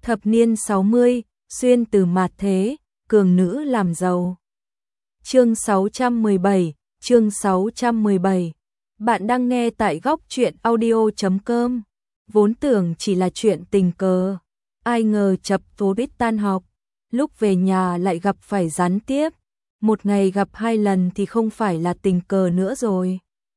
Thập niên 60, xuyên từ mạt thế, cường nữ làm giàu. Chương 617, chương 617. Bạn đang nghe tại góc truyện audio.com. Vốn tưởng chỉ là chuyện tình cờ, ai ngờ chập tối biết tan học, lúc về nhà lại gặp phải gián tiếp. Một ngày gặp 2 lần thì không phải là tình cờ nữa rồi.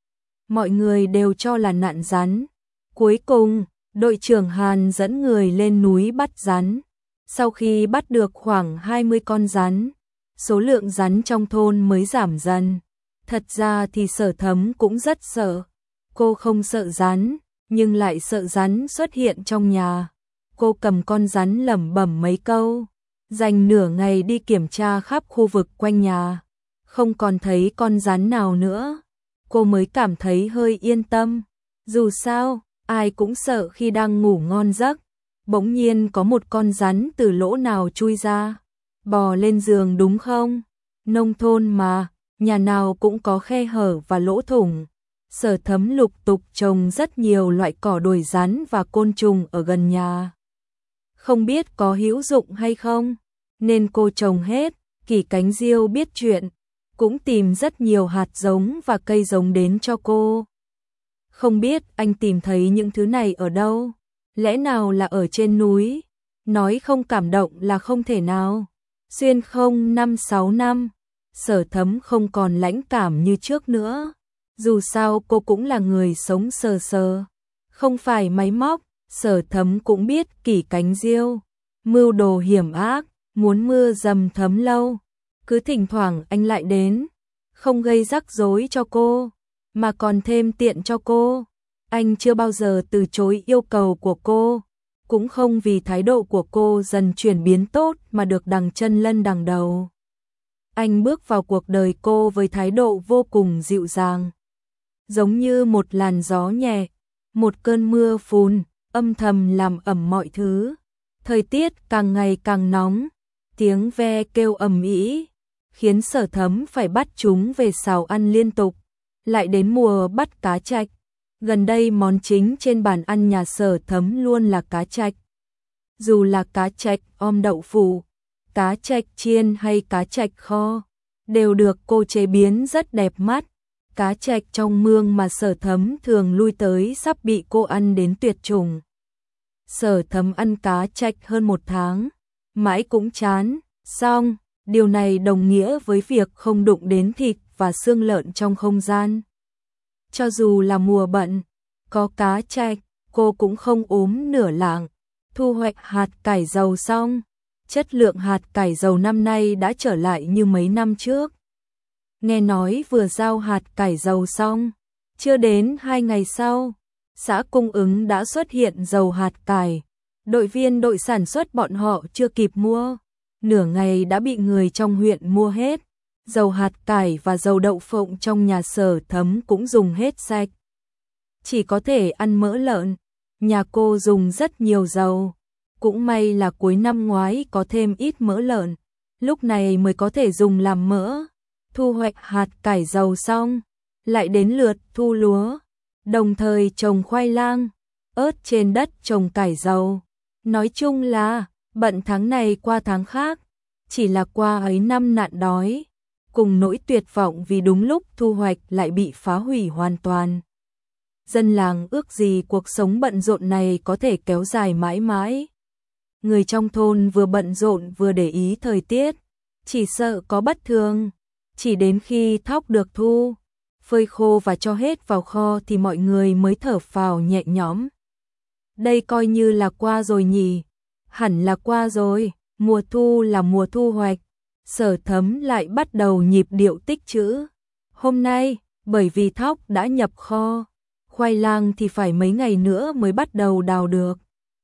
Mọi người đều cho là nạn rắn. Cuối cùng, đội trưởng Hàn dẫn người lên núi bắt rắn. Sau khi bắt được khoảng 20 con rắn, số lượng rắn trong thôn mới giảm dần. Thật ra thì Sở Thấm cũng rất sợ. Cô không sợ rắn, nhưng lại sợ rắn xuất hiện trong nhà. Cô cầm con rắn lẩm bẩm mấy câu, dành nửa ngày đi kiểm tra khắp khu vực quanh nhà. Không còn thấy con rắn nào nữa, cô mới cảm thấy hơi yên tâm. Dù sao, ai cũng sợ khi đang ngủ ngon giấc, bỗng nhiên có một con rắn từ lỗ nào chui ra, bò lên giường đúng không? Nông thôn mà, nhà nào cũng có khe hở và lỗ thủng. Sở Thấm lục tục trồng rất nhiều loại cỏ đuổi rắn và côn trùng ở gần nhà. Không biết có hữu dụng hay không, nên cô trồng hết. Kỷ Cánh Diêu biết chuyện, cũng tìm rất nhiều hạt giống và cây giống đến cho cô. Không biết anh tìm thấy những thứ này ở đâu? Lẽ nào là ở trên núi? Nói không cảm động là không thể nào. Xuyên không 5-6 năm, Sở Thấm không còn lãnh cảm như trước nữa. Dù sao cô cũng là người sống sờ sờ, không phải máy móc. Sở Thấm cũng biết Kỷ Cánh Diêu mưu đồ hiểm ác, muốn mưa dầm thấm lâu. Cứ thỉnh thoảng anh lại đến, không gây rắc rối cho cô, mà còn thêm tiện cho cô. Anh chưa bao giờ từ chối yêu cầu của cô, cũng không vì thái độ của cô dần chuyển biến tốt mà được đằng chân lân đằng đầu. Anh bước vào cuộc đời cô với thái độ vô cùng dịu dàng, giống như một làn gió nhẹ, một cơn mưa phùn, âm thầm làm ẩm mọi thứ. Thời tiết càng ngày càng nóng, tiếng ve kêu ầm ĩ, khiến Sở Thấm phải bắt chúng về xào ăn liên tục. Lại đến mùa bắt cá trạch, gần đây món chính trên bàn ăn nhà Sở Thấm luôn là cá trạch. Dù là cá trạch om đậu phụ, cá trạch chiên hay cá trạch kho, đều được cô chế biến rất đẹp mắt. Cá trạch trong mương mà Sở Thấm thường lui tới sắp bị cô ăn đến tuyệt chủng. Sở Thấm ăn cá trạch hơn 1 tháng, mãi cũng chán. Xong, điều này đồng nghĩa với việc không đụng đến thịt và xương lợn trong không gian. Cho dù là mùa bận, có cá trạch, cô cũng không ốm nửa lạng. Thu hoạch hạt cải dầu xong, chất lượng hạt cải dầu năm nay đã trở lại như mấy năm trước. Nghe nói vừa giao hạt cải dầu xong, chưa đến 2 ngày sau, xã cung ứng đã xuất hiện dầu hạt cải. Đội viên đội sản xuất bọn họ chưa kịp mua, nửa ngày đã bị người trong huyện mua hết. Dầu hạt cải và dầu đậu phộng trong nhà Sở Thấm cũng dùng hết sạch. Chỉ có thể ăn mỡ lợn, nhà cô dùng rất nhiều dầu. Cũng may là cuối năm ngoái có thêm ít mỡ lợn, lúc này mới có thể dùng làm mỡ. Thu hoạch hạt cải dầu xong, lại đến lượt thu lúa, đồng thời trồng khoai lang, ớt trên đất trồng cải dầu. Nói chung là bận tháng này qua tháng khác, chỉ là qua ấy năm nạn đói, cùng nỗi tuyệt vọng vì đúng lúc thu hoạch lại bị phá hủy hoàn toàn. Dân làng ước gì cuộc sống bận rộn này có thể kéo dài mãi mãi. Người trong thôn vừa bận rộn vừa để ý thời tiết, chỉ sợ có bất thường. Chỉ đến khi thóc được thu, phơi khô và cho hết vào kho thì mọi người mới thở phào nhẹ nhõm. Đây coi như là qua rồi nhỉ? Hẳn là qua rồi, mùa thu là mùa thu hoạch. Sở Thấm lại bắt đầu nhịp điệu tích trữ. Hôm nay, bởi vì thóc đã nhập kho, khoai lang thì phải mấy ngày nữa mới bắt đầu đào được.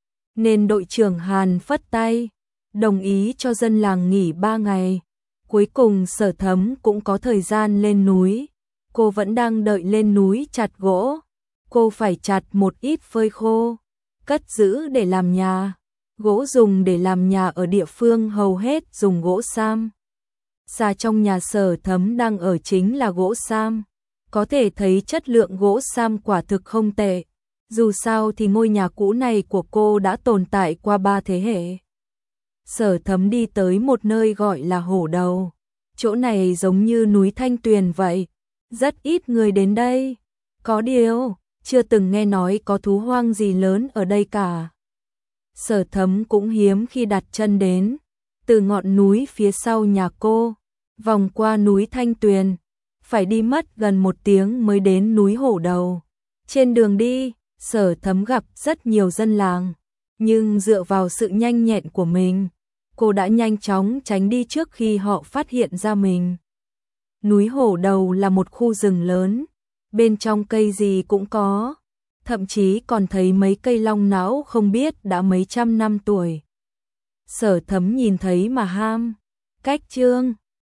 Nên đội trưởng Hàn phất tay, đồng ý cho dân làng nghỉ 3 ngày. Cuối cùng Sở Thấm cũng có thời gian lên núi. Cô vẫn đang đợi lên núi chặt gỗ. Cô phải chặt một ít phơi khô, cất giữ để làm nhà. Gỗ dùng để làm nhà ở địa phương hầu hết dùng gỗ sam. Xa trong nhà Sở Thấm đang ở chính là gỗ sam. Có thể thấy chất lượng gỗ sam quả thực không tệ. Dù sao thì ngôi nhà cũ này của cô đã tồn tại qua 3 thế hệ. Sở Thấm đi tới một nơi gọi là Hổ Đầu. Chỗ này giống như núi Thanh Tuyền vậy, rất ít người đến đây. Có điều, chưa từng nghe nói có thú hoang gì lớn ở đây cả. Sở Thấm cũng hiếm khi đặt chân đến. Từ ngọn núi phía sau nhà cô, vòng qua núi Thanh Tuyền, phải đi mất gần 1 tiếng mới đến núi Hổ Đầu. Trên đường đi, Sở Thấm gặp rất nhiều dân làng, nhưng dựa vào sự nhanh nhẹn của mình, cô đã nhanh chóng tránh đi trước khi họ phát hiện ra mình. Núi Hổ Đầu là một khu rừng lớn, bên trong cây gì cũng có, thậm chí còn thấy mấy cây long não không biết đã mấy trăm năm tuổi. Sở Thấm nhìn thấy mà ham. Cách chương